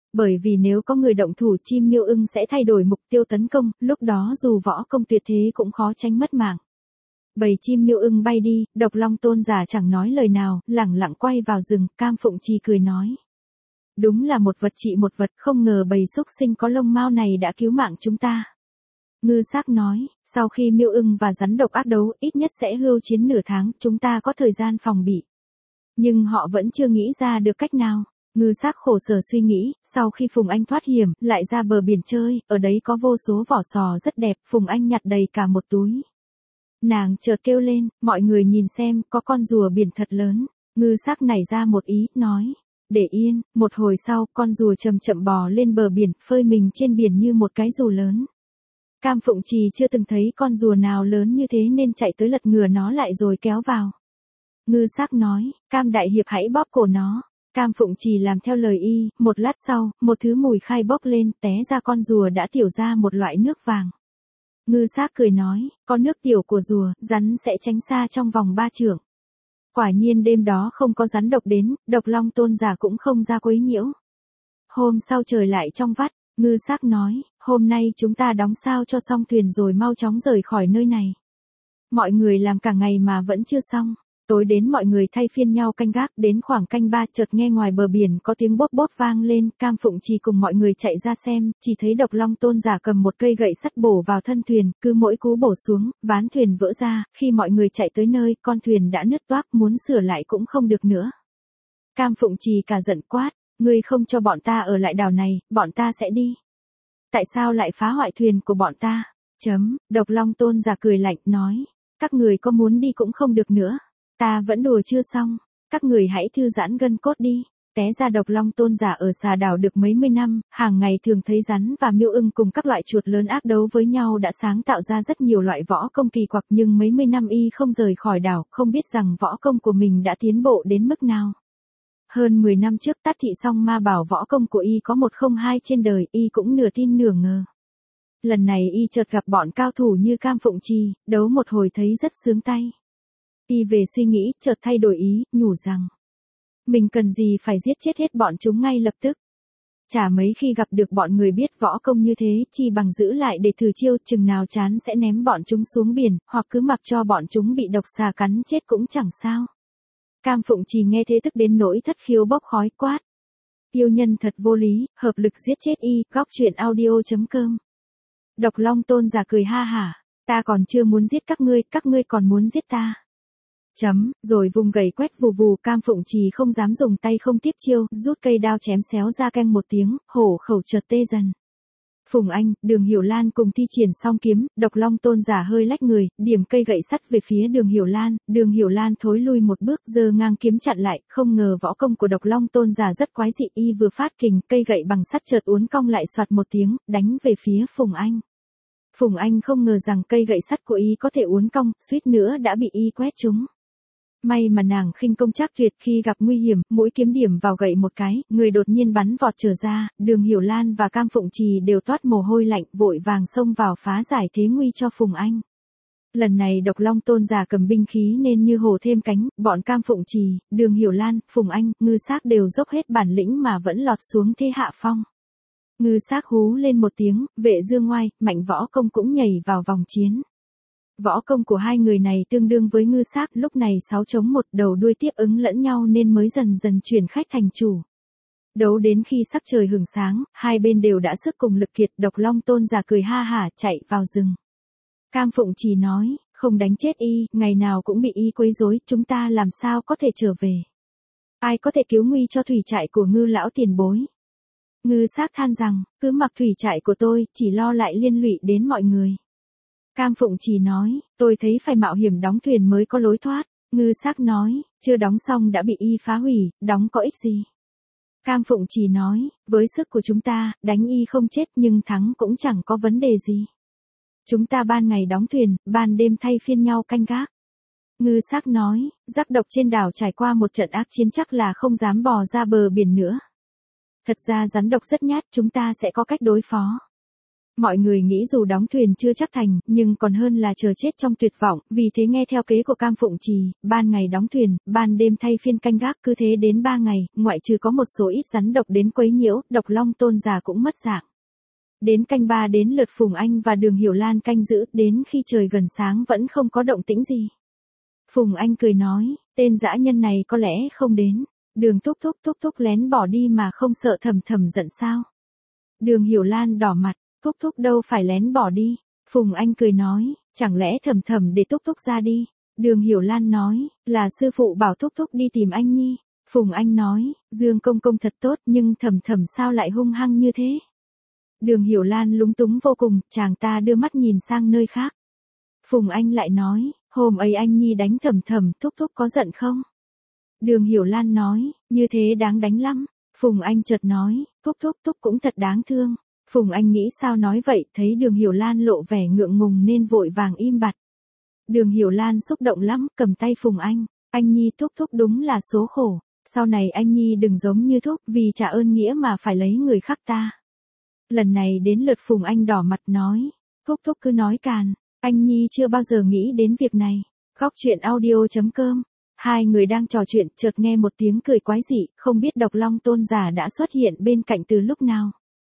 Bởi vì nếu có người động thủ chim miêu ưng sẽ thay đổi mục tiêu tấn công, lúc đó dù võ công tuyệt thế cũng khó tránh mất mạng. Bầy chim miêu ưng bay đi, Độc Long Tôn giả chẳng nói lời nào, lẳng lặng quay vào rừng, Cam Phụng Trì cười nói. Đúng là một vật trị một vật, không ngờ bầy súc sinh có lông mao này đã cứu mạng chúng ta. Ngư Sắc nói, sau khi miêu ưng và rắn độc ác đấu, ít nhất sẽ hưu chiến nửa tháng, chúng ta có thời gian phòng bị. Nhưng họ vẫn chưa nghĩ ra được cách nào. Ngư Sắc khổ sở suy nghĩ, sau khi Phùng Anh thoát hiểm, lại ra bờ biển chơi, ở đấy có vô số vỏ sò rất đẹp, Phùng Anh nhặt đầy cả một túi. Nàng chợt kêu lên, mọi người nhìn xem, có con rùa biển thật lớn. Ngư Sắc nảy ra một ý, nói, để yên. Một hồi sau, con rùa chậm chậm bò lên bờ biển, phơi mình trên biển như một cái dù lớn. Cam Phụng Trì chưa từng thấy con rùa nào lớn như thế nên chạy tới lật ngửa nó lại rồi kéo vào. Ngư Sắc nói, Cam đại hiệp hãy bóp cổ nó. Cam Phụng Trì làm theo lời y, một lát sau, một thứ mùi khai bốc lên, té ra con rùa đã tiểu ra một loại nước vàng. Ngư Sắc cười nói, có nước tiểu của rùa, rắn sẽ tránh xa trong vòng 3 trượng. Quả nhiên đêm đó không có rắn độc đến, Độc Long Tôn giả cũng không ra quấy nhiễu. Hôm sau trời lại trong vắt, Ngư Sắc nói, hôm nay chúng ta đóng sao cho xong thuyền rồi mau chóng rời khỏi nơi này. Mọi người làm cả ngày mà vẫn chưa xong. Tối đến mọi người thay phiên nhau canh gác, đến khoảng canh 3 chợt nghe ngoài bờ biển có tiếng bốp bốp vang lên, Cam Phụng Trì cùng mọi người chạy ra xem, chỉ thấy Độc Long Tôn giả cầm một cây gậy sắt bổ vào thân thuyền, cứ mỗi cú bổ xuống, ván thuyền vỡ ra, khi mọi người chạy tới nơi, con thuyền đã nứt toác, muốn sửa lại cũng không được nữa. Cam Phụng Trì cả giận quát, ngươi không cho bọn ta ở lại đảo này, bọn ta sẽ đi. Tại sao lại phá hoại thuyền của bọn ta? Độc Long Tôn giả cười lạnh, nói, các người có muốn đi cũng không được nữa. Ta vẫn đùa chưa xong, các người hãy thư giãn gân cốt đi. Té ra Độc Long Tôn giả ở xà đảo được mấy mươi năm, hàng ngày thường thấy rắn và miêu ưng cùng các loại chuột lớn ác đấu với nhau đã sáng tạo ra rất nhiều loại võ công kỳ quặc, nhưng mấy mươi năm y không rời khỏi đảo, không biết rằng võ công của mình đã tiến bộ đến mức nào. Hơn 10 năm trước Tát Thị Song Ma bảo võ công của y có 102 trên đời, y cũng nửa tin nửa ngờ. Lần này y chợt gặp bọn cao thủ như Cam Phụng Trì, đấu một hồi thấy rất sướng tay. Y về suy nghĩ, chợt thay đổi ý, nhủ rằng, mình cần gì phải giết chết hết bọn chúng ngay lập tức. Chả mấy khi gặp được bọn người biết võ công như thế, chi bằng giữ lại để thử chiêu, chừng nào chán sẽ ném bọn chúng xuống biển, hoặc cứ mặc cho bọn chúng bị độc xà cắn chết cũng chẳng sao. Cam Phụng Trì nghe thế tức đến nỗi thất khiếu bốc khói, quát. Tiêu nhân thật vô lý, hợp lực giết chết y. Góc truyện audio.com. Độc Long Tôn giả cười ha hả, ta còn chưa muốn giết các ngươi còn muốn giết ta. Rồi vùng gậy quét vù vù, Cam Phụng Trì không dám dùng tay không tiếp chiêu, rút cây đao chém xéo ra canh một tiếng, hổ khẩu chợt tê dần. Phùng Anh, Đường Hiểu Lan cùng thi triển song kiếm, Độc Long Tôn giả hơi lách người, điểm cây gậy sắt về phía Đường Hiểu Lan thối lui một bước, giơ ngang kiếm chặn lại, không ngờ võ công của Độc Long Tôn giả rất quái dị, y vừa phát kình, cây gậy bằng sắt chợt uốn cong lại xoạt một tiếng, đánh về phía Phùng Anh. Phùng Anh không ngờ rằng cây gậy sắt của y có thể uốn cong, suýt nữa đã bị y quét trúng. May mà nàng khinh công trác tuyệt, khi gặp nguy hiểm, mũi kiếm điểm vào gậy một cái, người đột nhiên bắn vọt trở ra, Đường Hiểu Lan và Cam Phụng Trì đều toát mồ hôi lạnh, vội vàng xông vào phá giải thế nguy cho Phùng Anh. Lần này Độc Long Tôn giả cầm binh khí nên như hổ thêm cánh, bọn Cam Phụng Trì, Đường Hiểu Lan, Phùng Anh, Ngư Sắc đều dốc hết bản lĩnh mà vẫn lọt xuống thế hạ phong. Ngư Sắc hú lên một tiếng, Vệ Dương Ngoai, Mạnh Võ Công cũng nhảy vào vòng chiến. Võ công của hai người này tương đương với Ngư Sắc, lúc này 6 chống 1, đầu đuôi tiếp ứng lẫn nhau nên mới dần dần chuyển khách thành chủ. Đấu đến khi sắc trời hửng sáng, hai bên đều đã sức cùng lực kiệt, Độc Long Tôn giả cười ha hả chạy vào rừng. Cam Phụng Trì nói, không đánh chết y, ngày nào cũng bị y quấy rối, chúng ta làm sao có thể trở về. Ai có thể cứu nguy cho thủy trại của Ngư lão tiền bối. Ngư Sắc than rằng, cứ mặc thủy trại của tôi, chỉ lo lại liên lụy đến mọi người. Cam Phụng Trì nói, tôi thấy phải mạo hiểm đóng thuyền mới có lối thoát. Ngư Sắc nói, chưa đóng xong đã bị y phá hủy, đóng có ích gì. Cam Phụng Trì nói, với sức của chúng ta, đánh y không chết nhưng thắng cũng chẳng có vấn đề gì. Chúng ta ban ngày đóng thuyền, ban đêm thay phiên nhau canh gác. Ngư Sắc nói, giặc độc trên đảo trải qua một trận ác chiến chắc là không dám bò ra bờ biển nữa. Thật ra rắn độc rất nhát, chúng ta sẽ có cách đối phó. Mọi người nghĩ dù đóng thuyền chưa chắc thành, nhưng còn hơn là chờ chết trong tuyệt vọng, vì thế nghe theo kế của Cam Phụng Trì, ban ngày đóng thuyền, ban đêm thay phiên canh gác, cứ thế đến 3 ngày, ngoại trừ có một số ít rắn độc đến quấy nhiễu, Độc Long Tôn giả cũng mất dạng. Đến canh 3 đến lượt Phùng Anh và Đường Hiểu Lan canh giữ, đến khi trời gần sáng vẫn không có động tĩnh gì. Phùng Anh cười nói, tên dã nhân này có lẽ không đến. Đường thúc thúc lén bỏ đi mà không sợ Thầm Thầm giận sao? Đường Hiểu Lan đỏ mặt, thúc đâu phải lén bỏ đi. Phùng Anh cười nói, chẳng lẽ Thầm Thầm để thúc ra đi? Đường Hiểu Lan nói, là sư phụ bảo thúc đi tìm anh Nhi. Phùng Anh nói, Dương công công thật tốt nhưng Thầm Thầm sao lại hung hăng như thế? Đường Hiểu Lan lúng túng vô cùng, chàng ta đưa mắt nhìn sang nơi khác. Phùng Anh lại nói, hôm ấy anh Nhi đánh Thầm Thầm, thúc có giận không? Đường Hiểu Lan nói, như thế đáng đánh lắm. Phùng Anh chợt nói, thúc cũng thật đáng thương. Phùng Anh nghĩ sao nói vậy, thấy Đường Hiểu Lan lộ vẻ ngượng ngùng nên vội vàng im bặt. Đường Hiểu Lan xúc động lắm, cầm tay Phùng anh Nhi thúc đúng là số khổ. Sau này anh Nhi đừng giống như thúc vì trả ơn nghĩa mà phải lấy người khác ta. Lần này đến lượt Phùng Anh đỏ mặt nói, thúc cứ nói càn, anh Nhi chưa bao giờ nghĩ đến việc này. Góc truyện audio.com. Hai người đang trò chuyện chợt nghe một tiếng cười quái dị, không biết Độc Long Tôn giả đã xuất hiện bên cạnh từ lúc nào.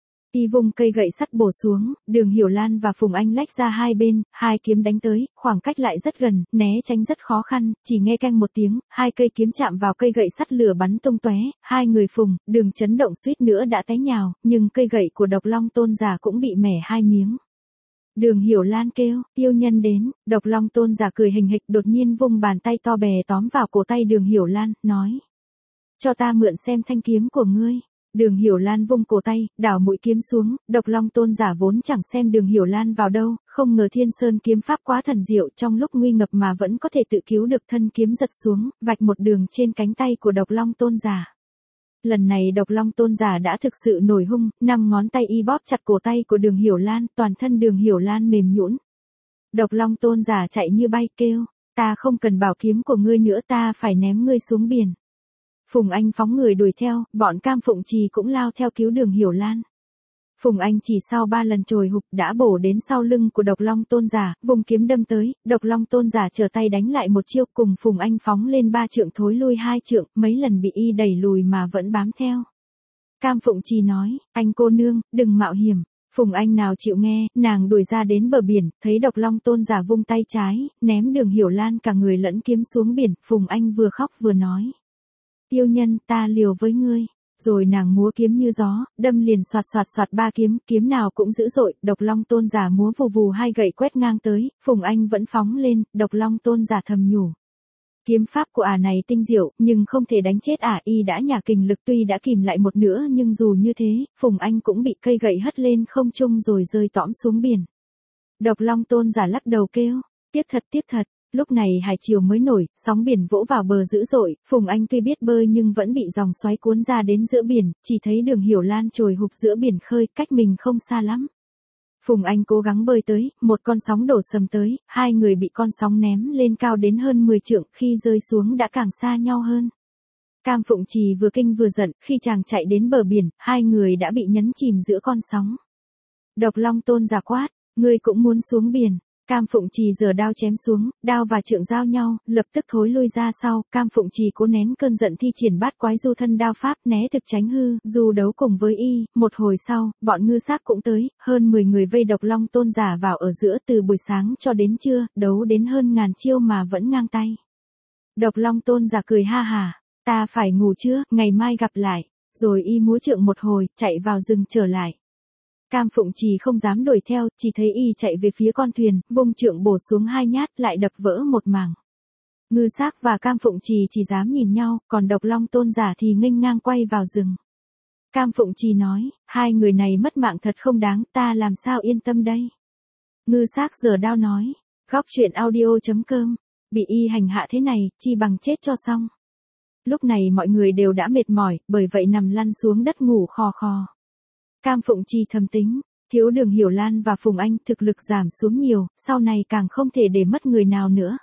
Y vùng cây gậy sắt bổ xuống, Đường Hiểu Lan và Phùng Anh lách ra hai bên, hai kiếm đánh tới, khoảng cách lại rất gần, né tránh rất khó khăn, chỉ nghe keng một tiếng, hai cây kiếm chạm vào cây gậy sắt lửa bắn tung tóe, hai người Phùng, Đường chấn động suýt nữa đã té nhào, nhưng cây gậy của Độc Long Tôn giả cũng bị mẻ hai miếng. Đường Hiểu Lan kêu, yêu nhân đến, Độc Long Tôn giả cười hình hịch đột nhiên vung bàn tay to bè tóm vào cổ tay Đường Hiểu Lan, nói. Cho ta mượn xem thanh kiếm của ngươi. Đường Hiểu Lan vung cổ tay, đảo mũi kiếm xuống, Độc Long Tôn giả vốn chẳng xem Đường Hiểu Lan vào đâu, không ngờ Thiên Sơn kiếm pháp quá thần diệu, trong lúc nguy ngập mà vẫn có thể tự cứu được, thân kiếm giật xuống, vạch một đường trên cánh tay của Độc Long Tôn giả. Lần này Độc Long Tôn giả đã thực sự nổi hung, 5 ngón tay y bóp chặt cổ tay của Đường Hiểu Lan, toàn thân Đường Hiểu Lan mềm nhũn. Độc Long Tôn giả chạy như bay kêu, ta không cần bảo kiếm của ngươi nữa, ta phải ném ngươi xuống biển. Phùng Anh phóng người đuổi theo, bọn Cam Phụng Trì cũng lao theo cứu Đường Hiểu Lan. Phùng Anh chỉ sau 3 lần chồi hụp đã bổ đến sau lưng của Độc Long Tôn giả, vùng kiếm đâm tới, Độc Long Tôn giả trở tay đánh lại một chiêu, cùng Phùng Anh phóng lên 3 trượng thối lui 2 trượng, mấy lần bị y đẩy lùi mà vẫn bám theo. Cam Phụng Trì nói, anh cô nương, đừng mạo hiểm. Phùng Anh nào chịu nghe, nàng đuổi ra đến bờ biển, thấy Độc Long Tôn giả vung tay trái, ném Đường Hiểu Lan cả người lẫn kiếm xuống biển, Phùng Anh vừa khóc vừa nói. Yêu nhân, ta liều với ngươi. Rồi nàng múa kiếm như gió, đâm liền xoạt 3 kiếm, kiếm nào cũng dữ dội, Độc Long Tôn giả múa vù vù hai gậy quét ngang tới, Phùng Anh vẫn phóng lên, Độc Long Tôn giả thầm nhủ. Kiếm pháp của ả này tinh diệu, nhưng không thể đánh chết ả, y đã nhả kình lực tuy đã kìm lại một nữa nhưng dù như thế, Phùng Anh cũng bị cây gậy hất lên không trung rồi rơi tõm xuống biển. Độc Long Tôn giả lắc đầu kêu, tiếc thật. Lúc này hải triều mới nổi, sóng biển vỗ vào bờ dữ dội, Phùng Anh tuy biết bơi nhưng vẫn bị dòng xoáy cuốn ra đến giữa biển, chỉ thấy Đường Hiểu Lan trồi hụp giữa biển khơi, cách mình không xa lắm. Phùng Anh cố gắng bơi tới, một con sóng đổ sầm tới, hai người bị con sóng ném lên cao đến hơn 10 trượng, khi rơi xuống đã càng xa nhau hơn. Cam Phụng Trì vừa kinh vừa giận, khi chàng chạy đến bờ biển, hai người đã bị nhấn chìm giữa con sóng. Độc Long Tôn giả quát, ngươi cũng muốn xuống biển. Cam Phụng Trì giở đao chém xuống, đao và trượng giao nhau, lập tức thối lui ra sau, Cam Phụng Trì cố nén cơn giận thi triển bát quái du thân đao pháp, né thực tránh hư, dù đấu cùng với y, một hồi sau, bọn ngư xác cũng tới, hơn 10 người vây Độc Long Tôn giả vào ở giữa từ buổi sáng cho đến trưa, đấu đến hơn ngàn chiêu mà vẫn ngang tay. Độc Long Tôn giả cười ha hà, ta phải ngủ chưa, ngày mai gặp lại, rồi y múa trượng một hồi, chạy vào rừng trở lại. Cam Phụng Trì không dám đuổi theo, chỉ thấy y chạy về phía con thuyền, vung trượng bổ xuống 2 nhát lại đập vỡ một mảng. Ngư Xác và Cam Phụng Trì chỉ dám nhìn nhau, còn Độc Long Tôn giả thì nghênh ngang quay vào rừng. Cam Phụng Trì nói, hai người này mất mạng thật không đáng, ta làm sao yên tâm đây. Ngư Xác giở đao nói, góc truyện audio.com, bị y hành hạ thế này, chi bằng chết cho xong. Lúc này mọi người đều đã mệt mỏi, bởi vậy nằm lăn xuống đất ngủ khò khò. Cam Phụng Trì thầm tính, thiếu Đường Hiểu Lan và Phùng Anh thực lực giảm xuống nhiều, sau này càng không thể để mất người nào nữa.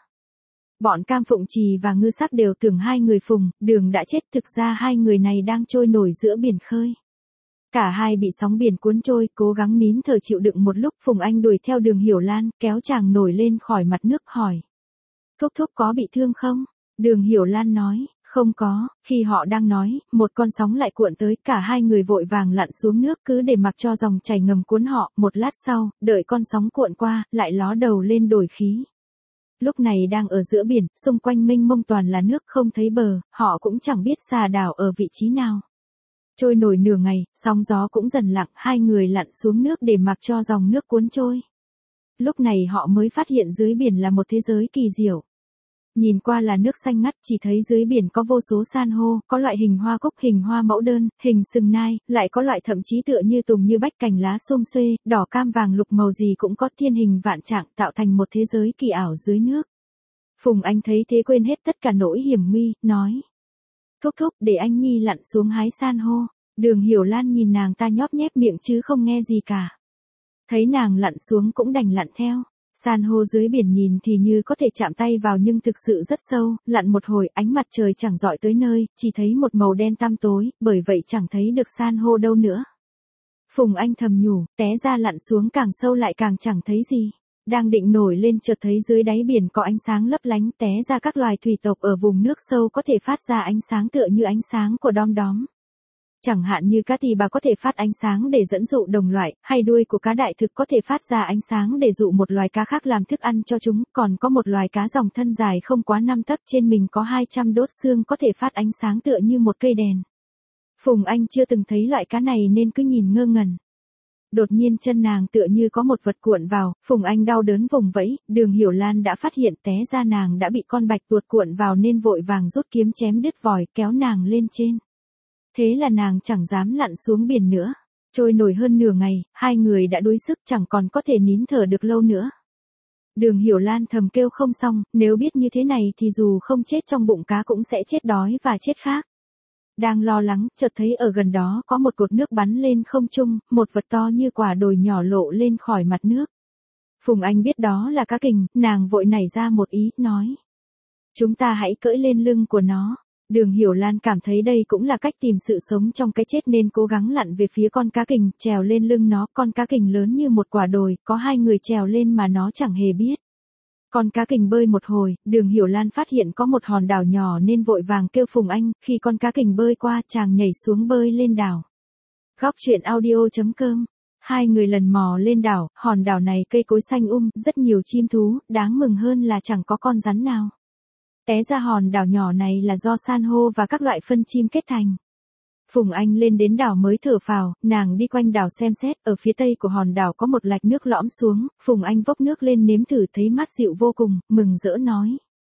Bọn Cam Phụng Trì và Ngư Xác đều tưởng hai người Phùng, Đường đã chết, thực ra hai người này đang trôi nổi giữa biển khơi. Cả hai bị sóng biển cuốn trôi, cố gắng nín thở chịu đựng một lúc. Phùng Anh đuổi theo Đường Hiểu Lan, kéo chàng nổi lên khỏi mặt nước hỏi. Thúc thúc có bị thương không? Đường Hiểu Lan nói, không có. Khi họ đang nói, một con sóng lại cuộn tới, cả hai người vội vàng lặn xuống nước cứ để mặc cho dòng chảy ngầm cuốn họ. Một lát sau, đợi con sóng cuộn qua, lại ló đầu lên đổi khí. Lúc này đang ở giữa biển, xung quanh mênh mông toàn là nước, không thấy bờ, họ cũng chẳng biết xà đảo ở vị trí nào. Trôi nổi nửa ngày, sóng gió cũng dần lặng, hai người lặn xuống nước để mặc cho dòng nước cuốn trôi. Lúc này họ mới phát hiện dưới biển là một thế giới kỳ diệu. Nhìn qua là nước xanh ngắt, chỉ thấy dưới biển có vô số san hô, có loại hình hoa cúc, hình hoa mẫu đơn, hình sừng nai, lại có loại thậm chí tựa như tùng như bách cành lá xum xuê, đỏ cam vàng lục màu gì cũng có, thiên hình vạn trạng, tạo thành một thế giới kỳ ảo dưới nước. Phùng Anh thấy thế quên hết tất cả nỗi hiểm nguy, nói. Thúc thúc, để anh Nhi lặn xuống hái san hô. Đường Hiểu Lan nhìn nàng ta nhóp nhép miệng chứ không nghe gì cả. Thấy nàng lặn xuống cũng đành lặn theo. San hô dưới biển nhìn thì như có thể chạm tay vào nhưng thực sự rất sâu, lặn một hồi ánh mặt trời chẳng rọi tới nơi, chỉ thấy một màu đen tăm tối, bởi vậy chẳng thấy được san hô đâu nữa. Phùng Anh thầm nhủ, té ra lặn xuống càng sâu lại càng chẳng thấy gì. Đang định nổi lên chợt thấy dưới đáy biển có ánh sáng lấp lánh, té ra các loài thủy tộc ở vùng nước sâu có thể phát ra ánh sáng tựa như ánh sáng của đom đóm. Chẳng hạn như cá tỳ bà có thể phát ánh sáng để dẫn dụ đồng loại, hay đuôi của cá đại thực có thể phát ra ánh sáng để dụ một loài cá khác làm thức ăn cho chúng, còn có một loài cá dòng thân dài không quá 5 tấc, trên mình có 200 đốt xương có thể phát ánh sáng tựa như một cây đèn. Phùng Anh chưa từng thấy loại cá này nên cứ nhìn ngơ ngẩn. Đột nhiên chân nàng tựa như có một vật cuộn vào, Phùng Anh đau đớn vùng vẫy, Đường Hiểu Lan đã phát hiện té ra nàng đã bị con bạch tuột cuộn vào nên vội vàng rút kiếm chém đứt vòi, kéo nàng lên trên. Thế là nàng chẳng dám lặn xuống biển nữa. Trôi nổi hơn nửa ngày, hai người đã đuối sức chẳng còn có thể nín thở được lâu nữa. Đường Hiểu Lan thầm kêu không xong, nếu biết như thế này thì dù không chết trong bụng cá cũng sẽ chết đói và chết khác. Đang lo lắng, chợt thấy ở gần đó có một cột nước bắn lên không trung, một vật to như quả đồi nhỏ lộ lên khỏi mặt nước. Phùng Anh biết đó là cá kình, nàng vội nảy ra một ý, nói. Chúng ta hãy cưỡi lên lưng của nó. Đường Hiểu Lan cảm thấy đây cũng là cách tìm sự sống trong cái chết nên cố gắng lặn về phía con cá kình, trèo lên lưng nó. Con cá kình lớn như một quả đồi, có hai người trèo lên mà nó chẳng hề biết. Con cá kình bơi một hồi, Đường Hiểu Lan phát hiện có một hòn đảo nhỏ nên vội vàng kêu Phùng Anh, khi con cá kình bơi qua chàng nhảy xuống bơi lên đảo. Góc truyện audio.com. Hai người lần mò lên đảo, hòn đảo này cây cối xanh rất nhiều chim thú, đáng mừng hơn là chẳng có con rắn nào. Té ra hòn đảo nhỏ này là do san hô và các loại phân chim kết thành. Phùng Anh lên đến đảo mới thở phào, nàng đi quanh đảo xem xét, ở phía tây của hòn đảo có một lạch nước lõm xuống, Phùng Anh vốc nước lên nếm thử thấy mát dịu vô cùng, mừng rỡ nói.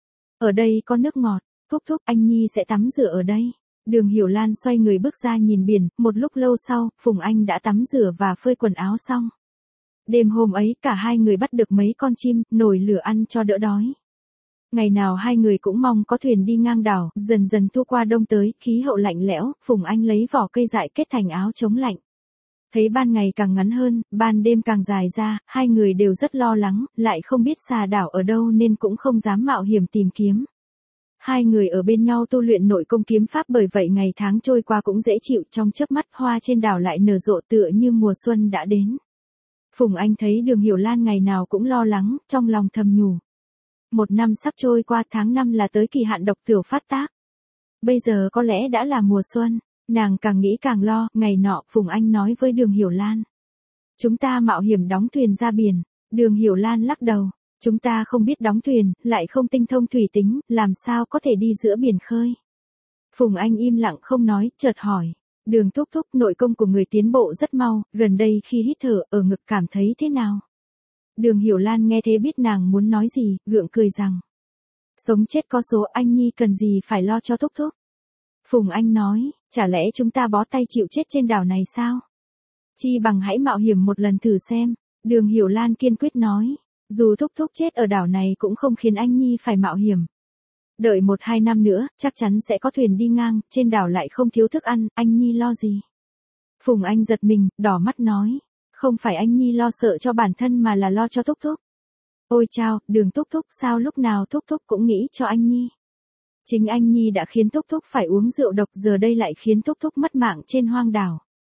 Ở đây có nước ngọt, thúc thúc anh Nhi sẽ tắm rửa ở đây. Đường Hiểu Lan xoay người bước ra nhìn biển, một lúc lâu sau, Phùng Anh đã tắm rửa và phơi quần áo xong. Đêm hôm ấy cả hai người bắt được mấy con chim, nồi lửa ăn cho đỡ đói. Ngày nào hai người cũng mong có thuyền đi ngang đảo, dần dần thu qua đông tới, khí hậu lạnh lẽo, Phùng Anh lấy vỏ cây dại kết thành áo chống lạnh. Thấy ban ngày càng ngắn hơn, ban đêm càng dài ra, hai người đều rất lo lắng, lại không biết xà đảo ở đâu nên cũng không dám mạo hiểm tìm kiếm. Hai người ở bên nhau tu luyện nội công kiếm pháp, bởi vậy ngày tháng trôi qua cũng dễ chịu, trong chớp mắt hoa trên đảo lại nở rộ tựa như mùa xuân đã đến. Phùng Anh thấy Đường Hiểu Lan ngày nào cũng lo lắng, trong lòng thầm nhủ. Một năm sắp trôi qua, tháng 5 là tới kỳ hạn độc tửu phát tác. Bây giờ có lẽ đã là mùa xuân, nàng càng nghĩ càng lo. Ngày nọ, Phùng Anh nói với Đường Hiểu Lan. Chúng ta mạo hiểm đóng thuyền ra biển. Đường Hiểu Lan lắc đầu. Chúng ta không biết đóng thuyền, lại không tinh thông thủy tính, làm sao có thể đi giữa biển khơi. Phùng Anh im lặng không nói, chợt hỏi. Đường thúc thúc, nội công của người tiến bộ rất mau, gần đây khi hít thở, ở ngực cảm thấy thế nào? Đường Hiểu Lan nghe thế biết nàng muốn nói gì, gượng cười rằng. Sống chết có số, anh Nhi cần gì phải lo cho thúc thúc. Phùng Anh nói, chả lẽ chúng ta bó tay chịu chết trên đảo này sao? Chi bằng hãy mạo hiểm một lần thử xem. Đường Hiểu Lan kiên quyết nói, dù thúc thúc chết ở đảo này cũng không khiến anh Nhi phải mạo hiểm. Đợi 1-2 năm nữa, chắc chắn sẽ có thuyền đi ngang, trên đảo lại không thiếu thức ăn, anh Nhi lo gì? Phùng Anh giật mình, đỏ mắt nói. Không phải anh Nhi lo sợ cho bản thân mà là lo cho thúc thúc. Ôi chao, Đường thúc thúc, sao lúc nào thúc thúc cũng nghĩ cho anh Nhi. Chính anh Nhi đã khiến thúc thúc phải uống rượu độc, giờ đây lại khiến thúc thúc mất mạng trên hoang đảo.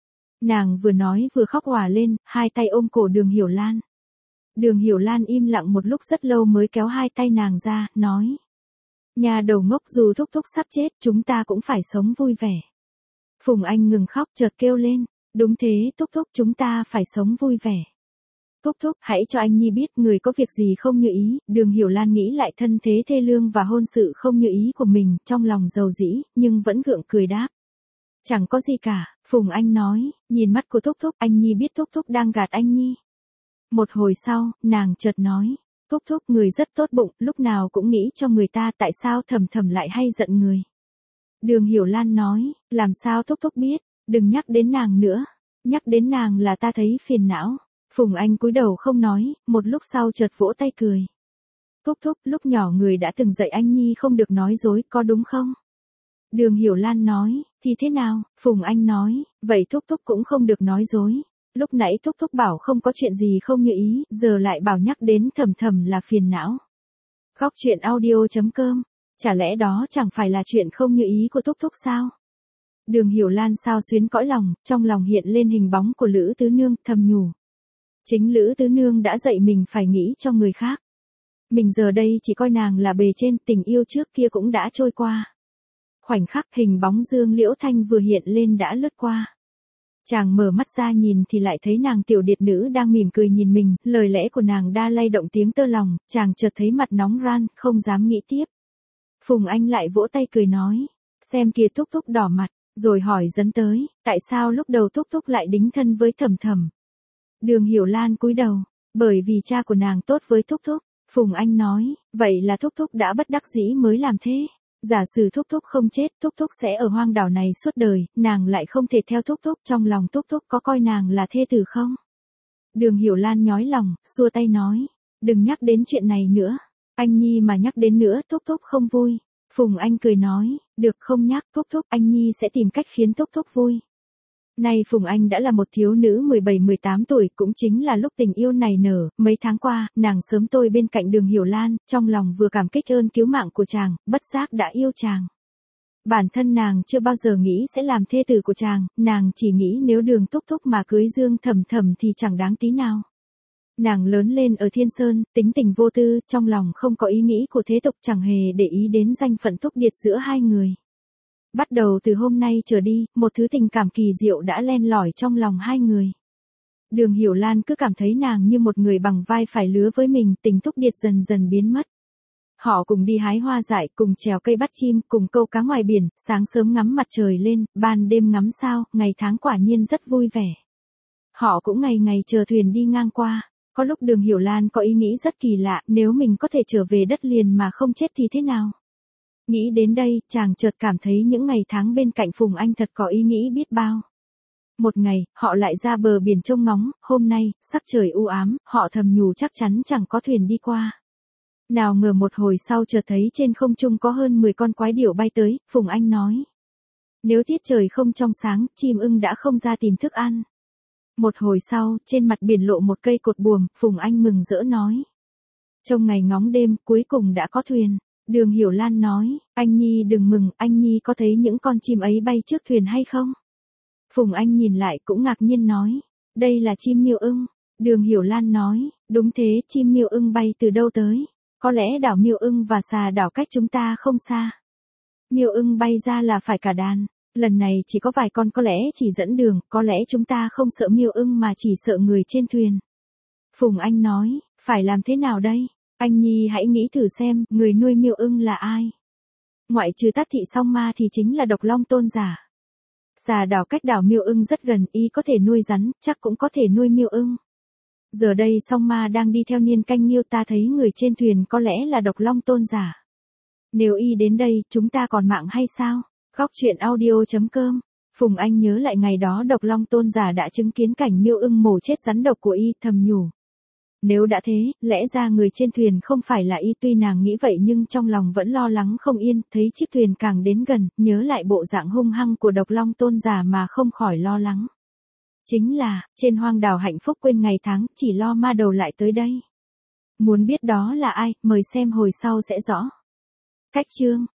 Nàng vừa nói vừa khóc òa lên, hai tay ôm cổ Đường Hiểu Lan. Đường Hiểu Lan im lặng một lúc rất lâu mới kéo hai tay nàng ra, nói. Nhà đầu ngốc, dù thúc thúc sắp chết, chúng ta cũng phải sống vui vẻ. Phùng Anh ngừng khóc chợt kêu lên. Đúng thế, thúc thúc, chúng ta phải sống vui vẻ. Thúc thúc, hãy cho anh Nhi biết người có việc gì không như ý. Đường Hiểu Lan nghĩ lại thân thế thê lương và hôn sự không như ý của mình, trong lòng dầu dĩ, nhưng vẫn gượng cười đáp. Chẳng có gì cả, Phùng Anh nói, nhìn mắt của thúc thúc, anh Nhi biết thúc thúc đang gạt anh Nhi. Một hồi sau, nàng chợt nói, thúc thúc người rất tốt bụng, lúc nào cũng nghĩ cho người ta, tại sao thầm thầm lại hay giận người. Đường Hiểu Lan nói, làm sao thúc thúc biết, đừng nhắc đến nàng nữa, nhắc đến nàng là ta thấy phiền não. Phùng Anh cúi đầu không nói, một lúc sau chợt vỗ tay cười. Thúc thúc, lúc nhỏ người đã từng dạy anh Nhi không được nói dối, có đúng không? Đường Hiểu Lan nói, thì thế nào? Phùng Anh nói, vậy thúc thúc cũng không được nói dối. Lúc nãy thúc thúc bảo không có chuyện gì không như ý, giờ lại bảo nhắc đến thầm thầm là phiền não. Góc truyện audio.com, chả lẽ đó chẳng phải là chuyện không như ý của thúc thúc sao? Đường Hiểu Lan sao xuyến cõi lòng, trong lòng hiện lên hình bóng của Lữ Tứ Nương, thầm nhủ. Chính Lữ Tứ Nương đã dạy mình phải nghĩ cho người khác. Mình giờ đây chỉ coi nàng là bề trên, tình yêu trước kia cũng đã trôi qua. Khoảnh khắc hình bóng Dương Liễu Thanh vừa hiện lên đã lướt qua. Chàng mở mắt ra nhìn thì lại thấy nàng tiểu điệt nữ đang mỉm cười nhìn mình, lời lẽ của nàng đa lay động tiếng tơ lòng, chàng chợt thấy mặt nóng ran, không dám nghĩ tiếp. Phùng Anh lại vỗ tay cười nói, xem kìa thúc thúc đỏ mặt, rồi hỏi dấn tới, tại sao lúc đầu thúc thúc lại đính thân với thầm thầm. Đường Hiểu Lan cúi đầu, bởi vì cha của nàng tốt với thúc thúc. Phùng Anh nói, vậy là thúc thúc đã bất đắc dĩ mới làm thế. Giả sử thúc thúc không chết, thúc thúc sẽ ở hoang đảo này suốt đời, nàng lại không thể theo thúc thúc, trong lòng thúc thúc có coi nàng là thê tử không? Đường Hiểu Lan nhói lòng, xua tay nói, đừng nhắc đến chuyện này nữa, anh Nhi mà nhắc đến nữa thúc thúc không vui. Phùng Anh cười nói, được không nhắc thúc thúc, anh Nhi sẽ tìm cách khiến thúc thúc vui. Nay Phùng Anh đã là một thiếu nữ 17-18 tuổi, cũng chính là lúc tình yêu này nở, mấy tháng qua, nàng sớm tôi bên cạnh Đường Hiểu Lan, trong lòng vừa cảm kích ơn cứu mạng của chàng, bất giác đã yêu chàng. Bản thân nàng chưa bao giờ nghĩ sẽ làm thê tử của chàng, nàng chỉ nghĩ nếu Đường thúc thúc mà cưới Dương thầm thầm thì chẳng đáng tí nào. Nàng lớn lên ở Thiên Sơn, tính tình vô tư, trong lòng không có ý nghĩ của thế tục, chẳng hề để ý đến danh phận thúc điệt giữa hai người. Bắt đầu từ hôm nay trở đi, một thứ tình cảm kỳ diệu đã len lỏi trong lòng hai người. Đường Hiểu Lan cứ cảm thấy nàng như một người bằng vai phải lứa với mình, tình thúc điệt dần dần biến mất. Họ cùng đi hái hoa dại, cùng trèo cây bắt chim, cùng câu cá ngoài biển, sáng sớm ngắm mặt trời lên, ban đêm ngắm sao, ngày tháng quả nhiên rất vui vẻ. Họ cũng ngày ngày chờ thuyền đi ngang qua. Có lúc Đường Hiểu Lan có ý nghĩ rất kỳ lạ, nếu mình có thể trở về đất liền mà không chết thì thế nào? Nghĩ đến đây, chàng chợt cảm thấy những ngày tháng bên cạnh Phùng Anh thật có ý nghĩ biết bao. Một ngày, họ lại ra bờ biển trông ngóng, hôm nay, sắc trời u ám, họ thầm nhủ chắc chắn chẳng có thuyền đi qua. Nào ngờ một hồi sau chợt thấy trên không trung có hơn 10 con quái điểu bay tới, Phùng Anh nói. Nếu tiết trời không trong sáng, chim ưng đã không ra tìm thức ăn. Một hồi sau, trên mặt biển lộ một cây cột buồm, Phùng Anh mừng rỡ nói. Trong ngày ngóng đêm, cuối cùng đã có thuyền. Đường Hiểu Lan nói, anh Nhi đừng mừng, anh Nhi có thấy những con chim ấy bay trước thuyền hay không? Phùng Anh nhìn lại cũng ngạc nhiên nói, đây là chim miêu ưng. Đường Hiểu Lan nói, đúng thế, chim miêu ưng bay từ đâu tới? Có lẽ đảo miêu ưng và xà đảo cách chúng ta không xa. Miêu ưng bay ra là phải cả đàn, lần này chỉ có vài con có lẽ chỉ dẫn đường, có lẽ chúng ta không sợ miêu ưng mà chỉ sợ người trên thuyền. Phùng Anh nói, phải làm thế nào đây? Anh Nhi hãy nghĩ thử xem, người nuôi miêu ưng là ai? Ngoại trừ Tát Thị Song Ma thì chính là Độc Long Tôn giả. Xà đảo cách đảo miêu ưng rất gần, y có thể nuôi rắn, chắc cũng có thể nuôi miêu ưng. Giờ đây Song Ma đang đi theo Niên Canh Nghiêu, ta thấy người trên thuyền có lẽ là Độc Long Tôn giả. Nếu y đến đây, chúng ta còn mạng hay sao? Góc truyện audio.com. Phùng Anh nhớ lại ngày đó Độc Long Tôn giả đã chứng kiến cảnh miêu ưng mổ chết rắn độc của y, thầm nhủ. Nếu đã thế, lẽ ra người trên thuyền không phải là y, tuy nàng nghĩ vậy nhưng trong lòng vẫn lo lắng không yên, thấy chiếc thuyền càng đến gần, nhớ lại bộ dạng hung hăng của Độc Long Tôn giả mà không khỏi lo lắng. Chính là, trên hoang đảo hạnh phúc quên ngày tháng, chỉ lo ma đầu lại tới đây. Muốn biết đó là ai, mời xem hồi sau sẽ rõ. Cách chương